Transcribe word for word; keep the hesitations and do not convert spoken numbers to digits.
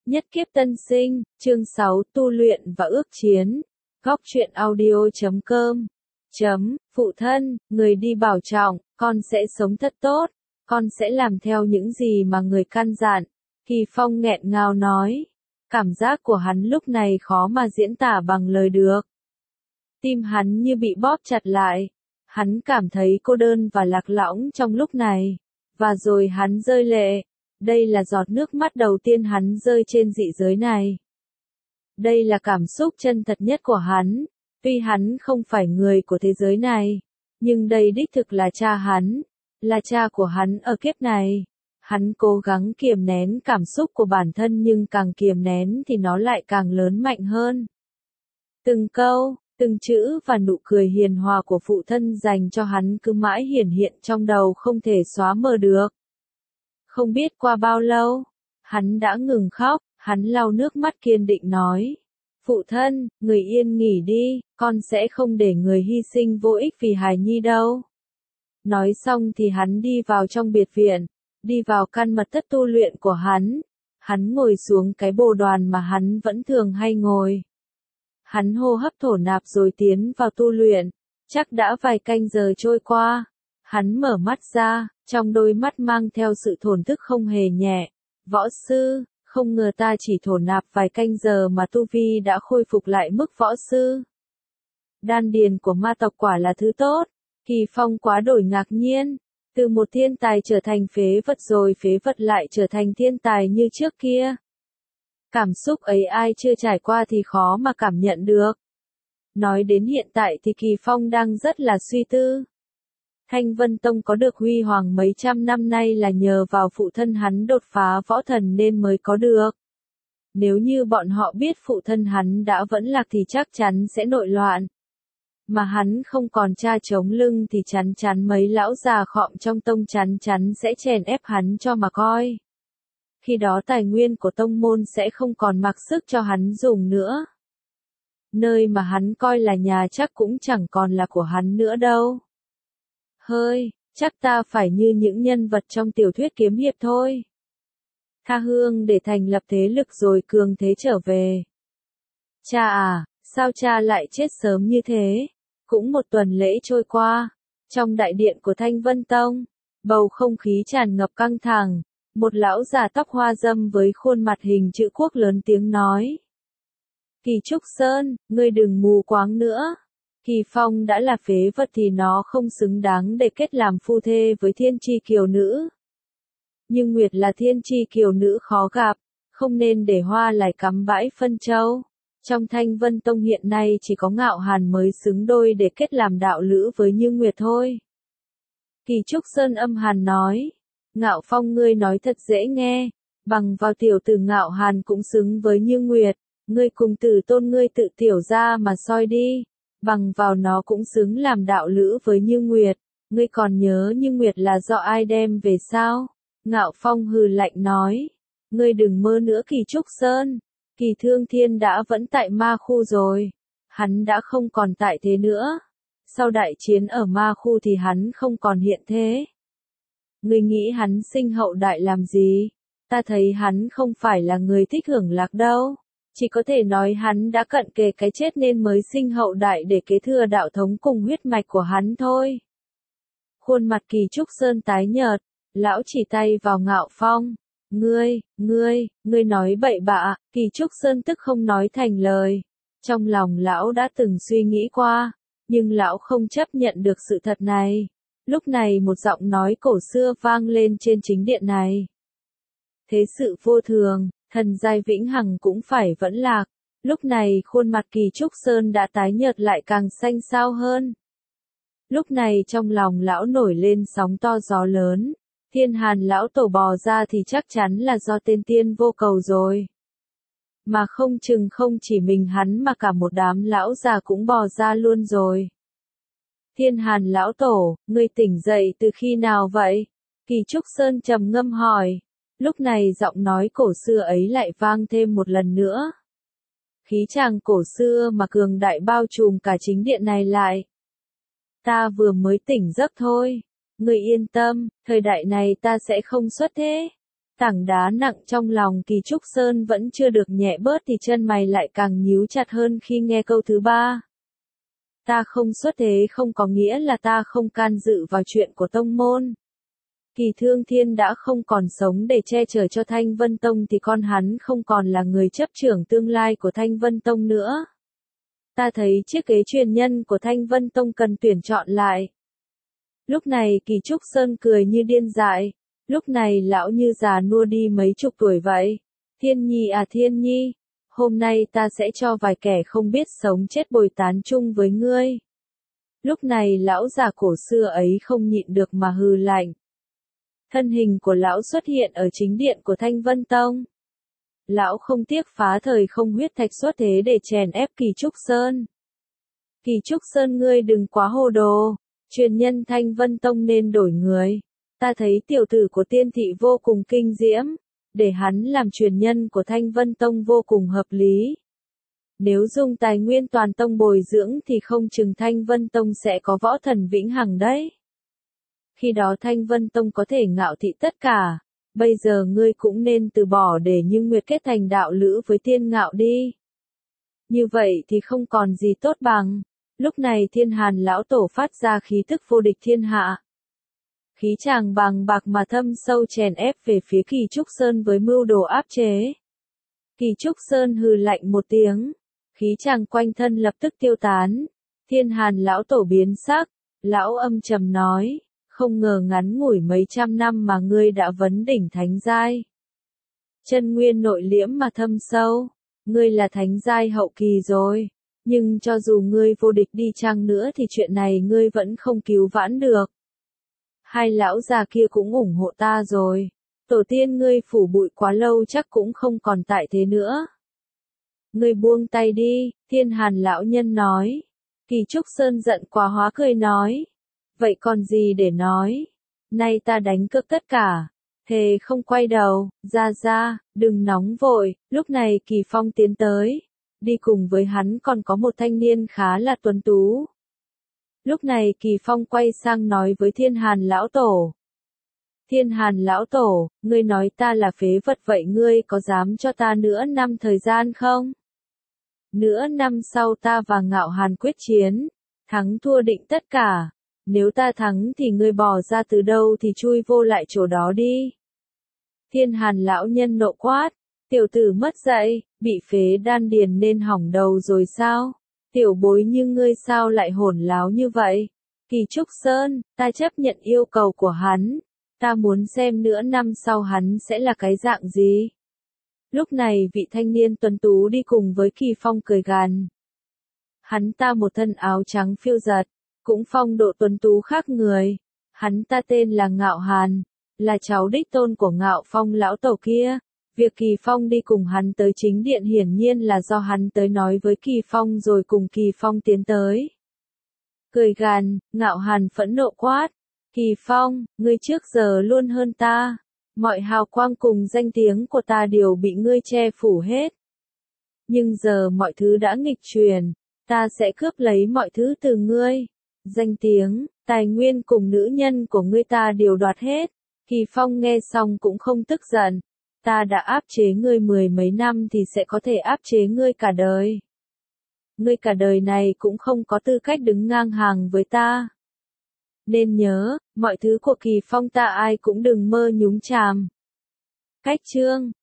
Nhất kiếp tân sinh, chương sáu, tu luyện và ước chiến. Góc truyện audio chấm com. Chấm, phụ thân, người đi bảo trọng, con sẽ sống thật tốt, con sẽ làm theo những gì mà người căn dặn. Kỳ Phong nghẹn ngào nói. Cảm giác của hắn lúc này khó mà diễn tả bằng lời được. Tim hắn như bị bóp chặt lại. Hắn cảm thấy cô đơn và lạc lõng trong lúc này. Và rồi hắn rơi lệ. Đây là giọt nước mắt đầu tiên hắn rơi trên dị giới này. Đây là cảm xúc chân thật nhất của hắn. Tuy hắn không phải người của thế giới này, nhưng đây đích thực là cha hắn, là cha của hắn ở kiếp này. Hắn cố gắng kiềm nén cảm xúc của bản thân nhưng càng kiềm nén thì nó lại càng lớn mạnh hơn. Từng câu, từng chữ và nụ cười hiền hòa của phụ thân dành cho hắn cứ mãi hiển hiện trong đầu không thể xóa mờ được. Không biết qua bao lâu, hắn đã ngừng khóc, hắn lau nước mắt kiên định nói. Phụ thân, người yên nghỉ đi, con sẽ không để người hy sinh vô ích vì hài nhi đâu. Nói xong thì hắn đi vào trong biệt viện, đi vào căn mật thất tu luyện của hắn. Hắn ngồi xuống cái bồ đoàn mà hắn vẫn thường hay ngồi. Hắn hô hấp thổ nạp rồi tiến vào tu luyện, chắc đã vài canh giờ trôi qua. Hắn mở mắt ra, trong đôi mắt mang theo sự thổn thức không hề nhẹ. Võ sư, không ngờ ta chỉ thổ nạp vài canh giờ mà tu vi đã khôi phục lại mức võ sư. Đan điền của ma tộc quả là thứ tốt. Kỳ Phong quá đổi ngạc nhiên. Từ một thiên tài trở thành phế vật rồi phế vật lại trở thành thiên tài như trước kia. Cảm xúc ấy ai chưa trải qua thì khó mà cảm nhận được. Nói đến hiện tại thì Kỳ Phong đang rất là suy tư. Thanh Vân Tông có được huy hoàng mấy trăm năm nay là nhờ vào phụ thân hắn đột phá võ thần nên mới có được. Nếu như bọn họ biết phụ thân hắn đã vẫn lạc thì chắc chắn sẽ nội loạn. Mà hắn không còn cha chống lưng thì chắn chắn mấy lão già khọm trong tông chắn chắn sẽ chèn ép hắn cho mà coi. Khi đó tài nguyên của tông môn sẽ không còn mặc sức cho hắn dùng nữa. Nơi mà hắn coi là nhà chắc cũng chẳng còn là của hắn nữa đâu. Hơi, chắc ta phải như những nhân vật trong tiểu thuyết kiếm hiệp thôi. Tha hương để thành lập thế lực rồi cường thế trở về. Cha à, sao cha lại chết sớm như thế? Cũng một tuần lễ trôi qua. Trong đại điện của Thanh Vân Tông, bầu không khí tràn ngập căng thẳng. Một lão già tóc hoa râm với khuôn mặt hình chữ quốc lớn tiếng nói. Kỳ Trúc Sơn, ngươi đừng mù quáng nữa. Kỳ Phong đã là phế vật thì nó không xứng đáng để kết làm phu thê với thiên tri kiều nữ. Nhưng Nguyệt là thiên tri kiều nữ khó gặp, không nên để hoa lại cắm bãi phân châu. Trong Thanh Vân Tông hiện nay chỉ có Ngạo Hàn mới xứng đôi để kết làm đạo lữ với Như Nguyệt thôi. Kỳ Trúc Sơn âm hàn nói. Ngạo Phong ngươi nói thật dễ nghe, bằng vào tiểu tử Ngạo Hàn cũng xứng với Như Nguyệt, ngươi cùng tử tôn ngươi tự tiểu ra mà soi đi. Bằng vào nó cũng xứng làm đạo lữ với Như Nguyệt, ngươi còn nhớ Như Nguyệt là do ai đem về sao? Ngạo Phong hừ lạnh nói, ngươi đừng mơ nữa Kỳ Trúc Sơn, Kỳ Thương Thiên đã vẫn tại ma khu rồi, hắn đã không còn tại thế nữa, sau đại chiến ở ma khu thì hắn không còn hiện thế. Ngươi nghĩ hắn sinh hậu đại làm gì? Ta thấy hắn không phải là người thích hưởng lạc đâu. Chỉ có thể nói hắn đã cận kề cái chết nên mới sinh hậu đại để kế thừa đạo thống cùng huyết mạch của hắn thôi. Khuôn mặt Kỳ Trúc Sơn tái nhợt, lão chỉ tay vào Ngạo Phong. Ngươi, ngươi, ngươi nói bậy bạ, Kỳ Trúc Sơn tức không nói thành lời. Trong lòng lão đã từng suy nghĩ qua, nhưng lão không chấp nhận được sự thật này. Lúc này một giọng nói cổ xưa vang lên trên chính điện này. Thế sự vô thường. Thần giai vĩnh hằng cũng phải vẫn lạc. Lúc này khuôn mặt Kỳ Trúc Sơn đã tái nhợt lại càng xanh xao hơn. Lúc này trong lòng lão nổi lên sóng to gió lớn. Thiên Hàn lão tổ bò ra thì chắc chắn là do tên tiên vô cầu rồi. Mà không chừng không chỉ mình hắn mà cả một đám lão già cũng bò ra luôn rồi. Thiên Hàn lão tổ, ngươi tỉnh dậy từ khi nào vậy? Kỳ Trúc Sơn trầm ngâm hỏi. Lúc này giọng nói cổ xưa ấy lại vang thêm một lần nữa. Khí chàng cổ xưa mà cường đại bao trùm cả chính điện này lại. Ta vừa mới tỉnh giấc thôi. Người yên tâm, thời đại này ta sẽ không xuất thế. Tảng đá nặng trong lòng Kỳ Trúc Sơn vẫn chưa được nhẹ bớt thì chân mày lại càng nhíu chặt hơn khi nghe câu thứ ba. Ta không xuất thế không có nghĩa là ta không can dự vào chuyện của tông môn. Kỳ Thương Thiên đã không còn sống để che chở cho Thanh Vân Tông thì con hắn không còn là người chấp trưởng tương lai của Thanh Vân Tông nữa. Ta thấy chiếc ghế truyền nhân của Thanh Vân Tông cần tuyển chọn lại. Lúc này Kỳ Trúc Sơn cười như điên dại. Lúc này lão như già nua đi mấy chục tuổi vậy. Thiên Nhi à Thiên Nhi, hôm nay ta sẽ cho vài kẻ không biết sống chết bồi tán chung với ngươi. Lúc này lão già cổ xưa ấy không nhịn được mà hừ lạnh. Thân hình của lão xuất hiện ở chính điện của Thanh Vân Tông. Lão không tiếc phá thời không huyết thạch xuất thế để chèn ép Kỳ Trúc Sơn. Kỳ Trúc Sơn ngươi đừng quá hồ đồ, truyền nhân Thanh Vân Tông nên đổi người. Ta thấy tiểu tử của tiên thị vô cùng kinh diễm, để hắn làm truyền nhân của Thanh Vân Tông vô cùng hợp lý. Nếu dùng tài nguyên toàn tông bồi dưỡng thì không chừng Thanh Vân Tông sẽ có võ thần vĩnh hằng đấy. Khi đó Thanh Vân Tông có thể ngạo thị tất cả, bây giờ ngươi cũng nên từ bỏ để Như Nguyệt kết thành đạo lữ với Tiên Ngạo đi. Như vậy thì không còn gì tốt bằng. Lúc này Thiên Hàn lão tổ phát ra khí tức vô địch thiên hạ. Khí chàng bàng bạc mà thâm sâu chèn ép về phía Kỳ Trúc Sơn với mưu đồ áp chế. Kỳ Trúc Sơn hừ lạnh một tiếng, khí chàng quanh thân lập tức tiêu tán. Thiên Hàn lão tổ biến sắc, lão âm trầm nói, không ngờ ngắn ngủi mấy trăm năm mà ngươi đã vấn đỉnh thánh giai. Chân nguyên nội liễm mà thâm sâu, ngươi là thánh giai hậu kỳ rồi, nhưng cho dù ngươi vô địch đi chăng nữa thì chuyện này ngươi vẫn không cứu vãn được. Hai lão già kia cũng ủng hộ ta rồi. Tổ tiên ngươi phủ bụi quá lâu chắc cũng không còn tại thế nữa. Ngươi buông tay đi, Thiên Hàn lão nhân nói. Kỳ Trúc Sơn giận quá hóa cười nói. Vậy còn gì để nói? Nay ta đánh cược tất cả. Thề không quay đầu, ra ra, đừng nóng vội. Lúc này Kỳ Phong tiến tới. Đi cùng với hắn còn có một thanh niên khá là tuấn tú. Lúc này Kỳ Phong quay sang nói với Thiên Hàn lão tổ. Thiên Hàn lão tổ, ngươi nói ta là phế vật vậy ngươi có dám cho ta nửa năm thời gian không? Nửa năm sau ta và Ngạo Hàn quyết chiến, thắng thua định tất cả. Nếu ta thắng thì ngươi bỏ ra từ đâu thì chui vô lại chỗ đó đi. Thiên Hàn lão nhân nộ quát, tiểu tử mất dạy, bị phế đan điền nên hỏng đầu rồi sao? Tiểu bối như ngươi sao lại hỗn láo như vậy? Kỳ Trúc Sơn, ta chấp nhận yêu cầu của hắn. Ta muốn xem nửa năm sau hắn sẽ là cái dạng gì. Lúc này vị thanh niên tuấn tú đi cùng với Kỳ Phong cười gằn. Hắn ta một thân áo trắng phiêu giật, cũng phong độ tuấn tú khác người. Hắn ta tên là Ngạo Hàn, là cháu đích tôn của Ngạo Phong lão tổ kia. Việc Kỳ Phong đi cùng hắn tới chính điện hiển nhiên là do hắn tới nói với Kỳ Phong rồi cùng Kỳ Phong tiến tới. Cười gằn, Ngạo Hàn phẫn nộ quát. Kỳ Phong, ngươi trước giờ luôn hơn ta. Mọi hào quang cùng danh tiếng của ta đều bị ngươi che phủ hết. Nhưng giờ mọi thứ đã nghịch chuyển, ta sẽ cướp lấy mọi thứ từ ngươi. Danh tiếng, tài nguyên cùng nữ nhân của ngươi ta đều đoạt hết. Kỳ Phong nghe xong cũng không tức giận. Ta đã áp chế ngươi mười mấy năm thì sẽ có thể áp chế ngươi cả đời. Ngươi cả đời này cũng không có tư cách đứng ngang hàng với ta. Nên nhớ, mọi thứ của Kỳ Phong ta ai cũng đừng mơ nhúng chàm. Cách chương